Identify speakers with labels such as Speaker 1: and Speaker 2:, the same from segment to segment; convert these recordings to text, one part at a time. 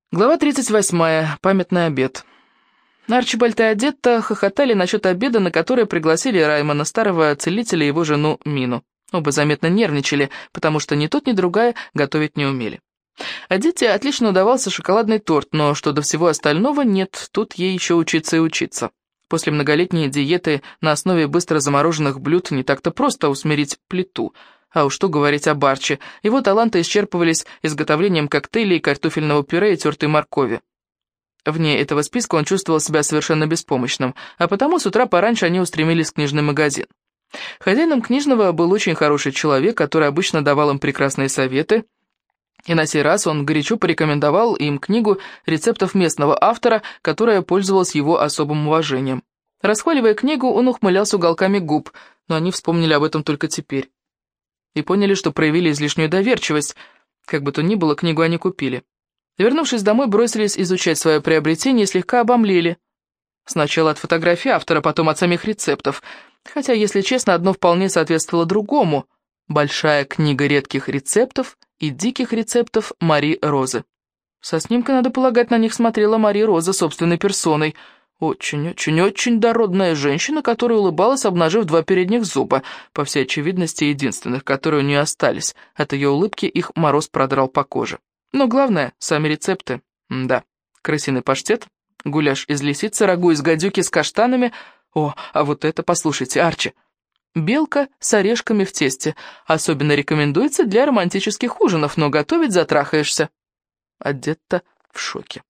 Speaker 1: Глава 38. Памятный обед. Арчибальд и Одетта хохотали насчет обеда, на который пригласили Раймона, старого целителя, и его жену Мину. Оба заметно нервничали, потому что ни тот, ни другая готовить не умели. Одетте отлично удавался шоколадный торт, но что до всего остального, нет, тут ей еще учиться и учиться. После многолетней диеты на основе быстро замороженных блюд не так-то просто усмирить плиту. А уж что говорить об Арчи, его таланты исчерпывались изготовлением коктейлей, картофельного пюре и тертой моркови. Вне этого списка он чувствовал себя совершенно беспомощным, а потому с утра пораньше они устремились в книжный магазин. Хозяином книжного был очень хороший человек, который обычно давал им прекрасные советы, и на сей раз он горячо порекомендовал им книгу рецептов местного автора, которая пользовалась его особым уважением. Расхваливая книгу, он ухмылялся уголками губ, но они вспомнили об этом только теперь. И поняли, что проявили излишнюю доверчивость. Как бы то ни было, книгу они купили. Вернувшись домой, бросились изучать свое приобретение и слегка обомлели. Сначала от фотографии автора, потом от самих рецептов. Хотя, если честно, одно вполне соответствовало другому. Большая книга редких рецептов и диких рецептов Мари Розы. Со снимка, надо полагать, на них смотрела Мари Роза собственной персоной. Очень-очень-очень дородная женщина, которая улыбалась, обнажив два передних зуба, по всей очевидности, единственных, которые у нее остались. От ее улыбки их мороз продрал по коже. Но главное, сами рецепты. Да, крысиный паштет, гуляш из лисицы, рагу из гадюки с каштанами. О, а вот это, послушайте, Арчи. Белка с орешками в тесте. Особенно рекомендуется для романтических ужинов, но готовить затрахаешься. Одетта в шоке.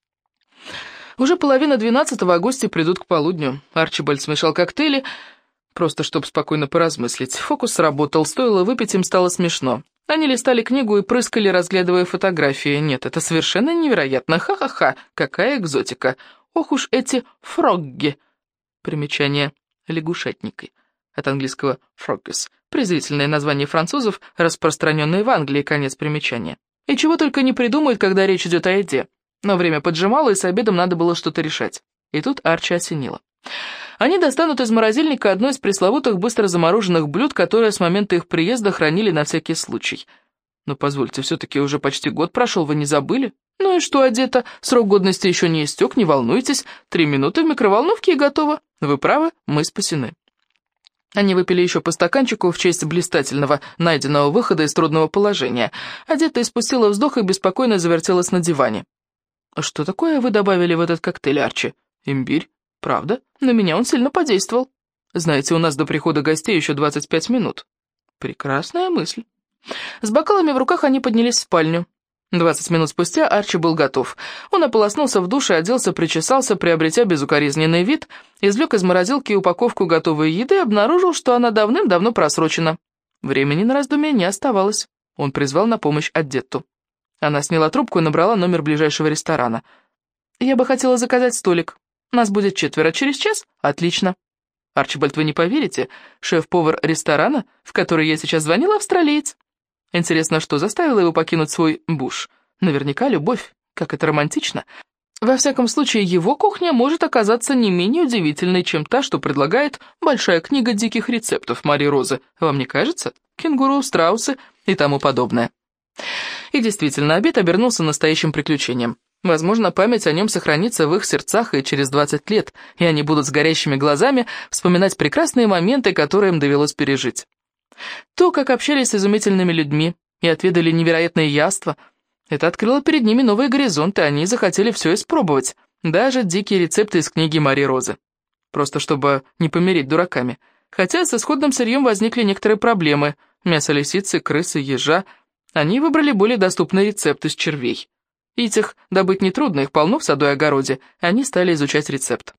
Speaker 1: Уже 11:30, а гости придут к полудню. Арчибальд смешал коктейли, просто чтобы спокойно поразмыслить. Фокус сработал, стоило выпить, им стало смешно. Они листали книгу и прыскали, разглядывая фотографии. Нет, это совершенно невероятно. Ха-ха-ха, какая экзотика. Ох уж эти фрогги. Примечание лягушатники. От английского «froggies». Презрительное название французов, распространенное в Англии, конец примечания. И чего только не придумают, когда речь идет о еде. Но время поджимало, и с обедом надо было что-то решать. И тут Арчи осенило. Они достанут из морозильника одно из пресловутых быстро замороженных блюд, которые с момента их приезда хранили на всякий случай. Но позвольте, все-таки уже почти год прошел, вы не забыли? Ну и что, Одетта, срок годности еще не истек, не волнуйтесь. 3 минуты в микроволновке и готово. Вы правы, мы спасены. Они выпили еще по стаканчику в честь блистательного, найденного выхода из трудного положения. Одетта испустила вздох и беспокойно завертелась на диване. «Что такое вы добавили в этот коктейль, Арчи?» «Имбирь. Правда? На меня он сильно подействовал. Знаете, у нас до прихода гостей еще 25 минут». «Прекрасная мысль». С бокалами в руках они поднялись в спальню. 20 минут спустя Арчи был готов. Он ополоснулся в душе, оделся, причесался, приобретя безукоризненный вид, извлек из морозилки упаковку готовой еды и обнаружил, что она давным-давно просрочена. Времени на раздумье не оставалось. Он призвал на помощь Одетту. Она сняла трубку и набрала номер ближайшего ресторана. «Я бы хотела заказать столик. Нас будет 4. Через час? Отлично». «Арчибальд, вы не поверите, шеф-повар ресторана, в который я сейчас звонила, австралиец. Интересно, что заставило его покинуть свой буш? Наверняка любовь. Как это романтично. Во всяком случае, его кухня может оказаться не менее удивительной, чем та, что предлагает большая книга диких рецептов Мари Розы. Вам не кажется? Кенгуру, страусы и тому подобное». И действительно, обед обернулся настоящим приключением. Возможно, память о нем сохранится в их сердцах и через 20 лет, и они будут с горящими глазами вспоминать прекрасные моменты, которые им довелось пережить. То, как общались с изумительными людьми и отведали невероятные яства, это открыло перед ними новые горизонты, они захотели все испробовать, даже дикие рецепты из книги Мари Розы. Просто чтобы не помереть дураками. Хотя с исходным сырьем возникли некоторые проблемы. Мясо лисицы, крысы, ежа. Они выбрали более доступный рецепт из червей. Этих добыть нетрудно, их полно в саду и огороде. Они стали изучать рецепт.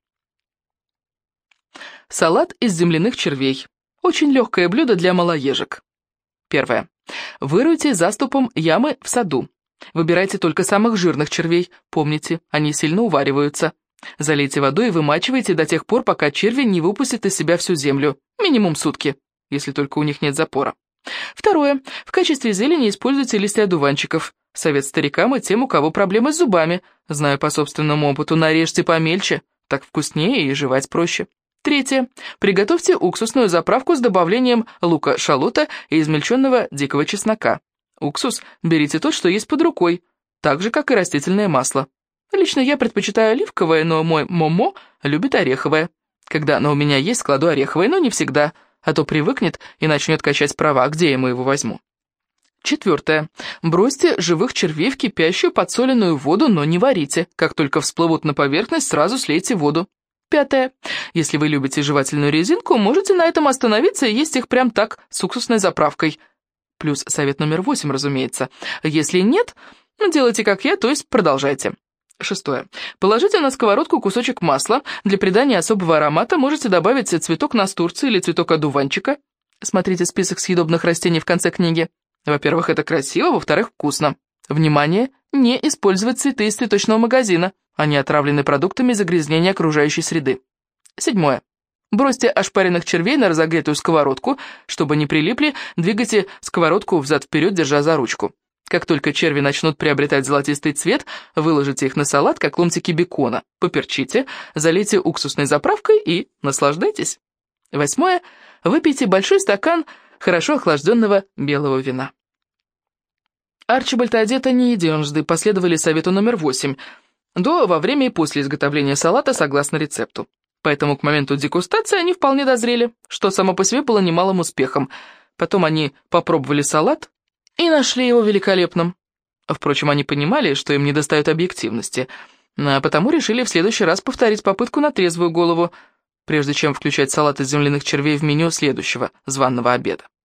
Speaker 1: Салат из земляных червей. Очень легкое блюдо для малоежек. Первое. Выройте заступом ямы в саду. Выбирайте только самых жирных червей. Помните, они сильно увариваются. Залейте водой и вымачивайте до тех пор, пока черви не выпустят из себя всю землю. Минимум сутки, если только у них нет запора. Второе. В качестве зелени используйте листья одуванчиков. Совет старикам и тем, у кого проблемы с зубами. Знаю по собственному опыту, нарежьте помельче, так вкуснее и жевать проще. Третье. Приготовьте уксусную заправку с добавлением лука-шалота и измельченного дикого чеснока. Уксус берите тот, что есть под рукой. так же, как и растительное масло. Лично я предпочитаю оливковое, но мой Момо любит ореховое. Когда оно у меня есть, кладу ореховое, но не всегда, а то привыкнет и начнет качать права, где я ему его возьму. 4. Бросьте живых червей в кипящую подсоленную воду, но не варите. Как только всплывут на поверхность, сразу слейте воду. 5. Если вы любите жевательную резинку, можете на этом остановиться и есть их прям так, с уксусной заправкой. Плюс совет номер 8, разумеется. Если нет, делайте как я, то есть продолжайте. 6. Положите на сковородку кусочек масла. Для придания особого аромата можете добавить цветок настурции или цветок одуванчика. Смотрите список съедобных растений в конце книги. Во-первых, это красиво, во-вторых, вкусно. Внимание, не использовать цветы из цветочного магазина. Они отравлены продуктами загрязнения окружающей среды. 7. Бросьте ошпаренных червей на разогретую сковородку. Чтобы не прилипли, двигайте сковородку взад-вперед, держа за ручку. Как только черви начнут приобретать золотистый цвет, выложите их на салат, как ломтики бекона. Поперчите, залейте уксусной заправкой и наслаждайтесь. 8. Выпейте большой стакан хорошо охлажденного белого вина. Арчибальд и Одетта не единожды последовали совету номер 8. До, во время и после изготовления салата согласно рецепту. Поэтому к моменту дегустации они вполне дозрели, что само по себе было немалым успехом. Потом они попробовали салат и нашли его великолепным. Впрочем, они понимали, что им недостает объективности, а потому решили в следующий раз повторить попытку на трезвую голову, прежде чем включать салат из земляных червей в меню следующего званого обеда.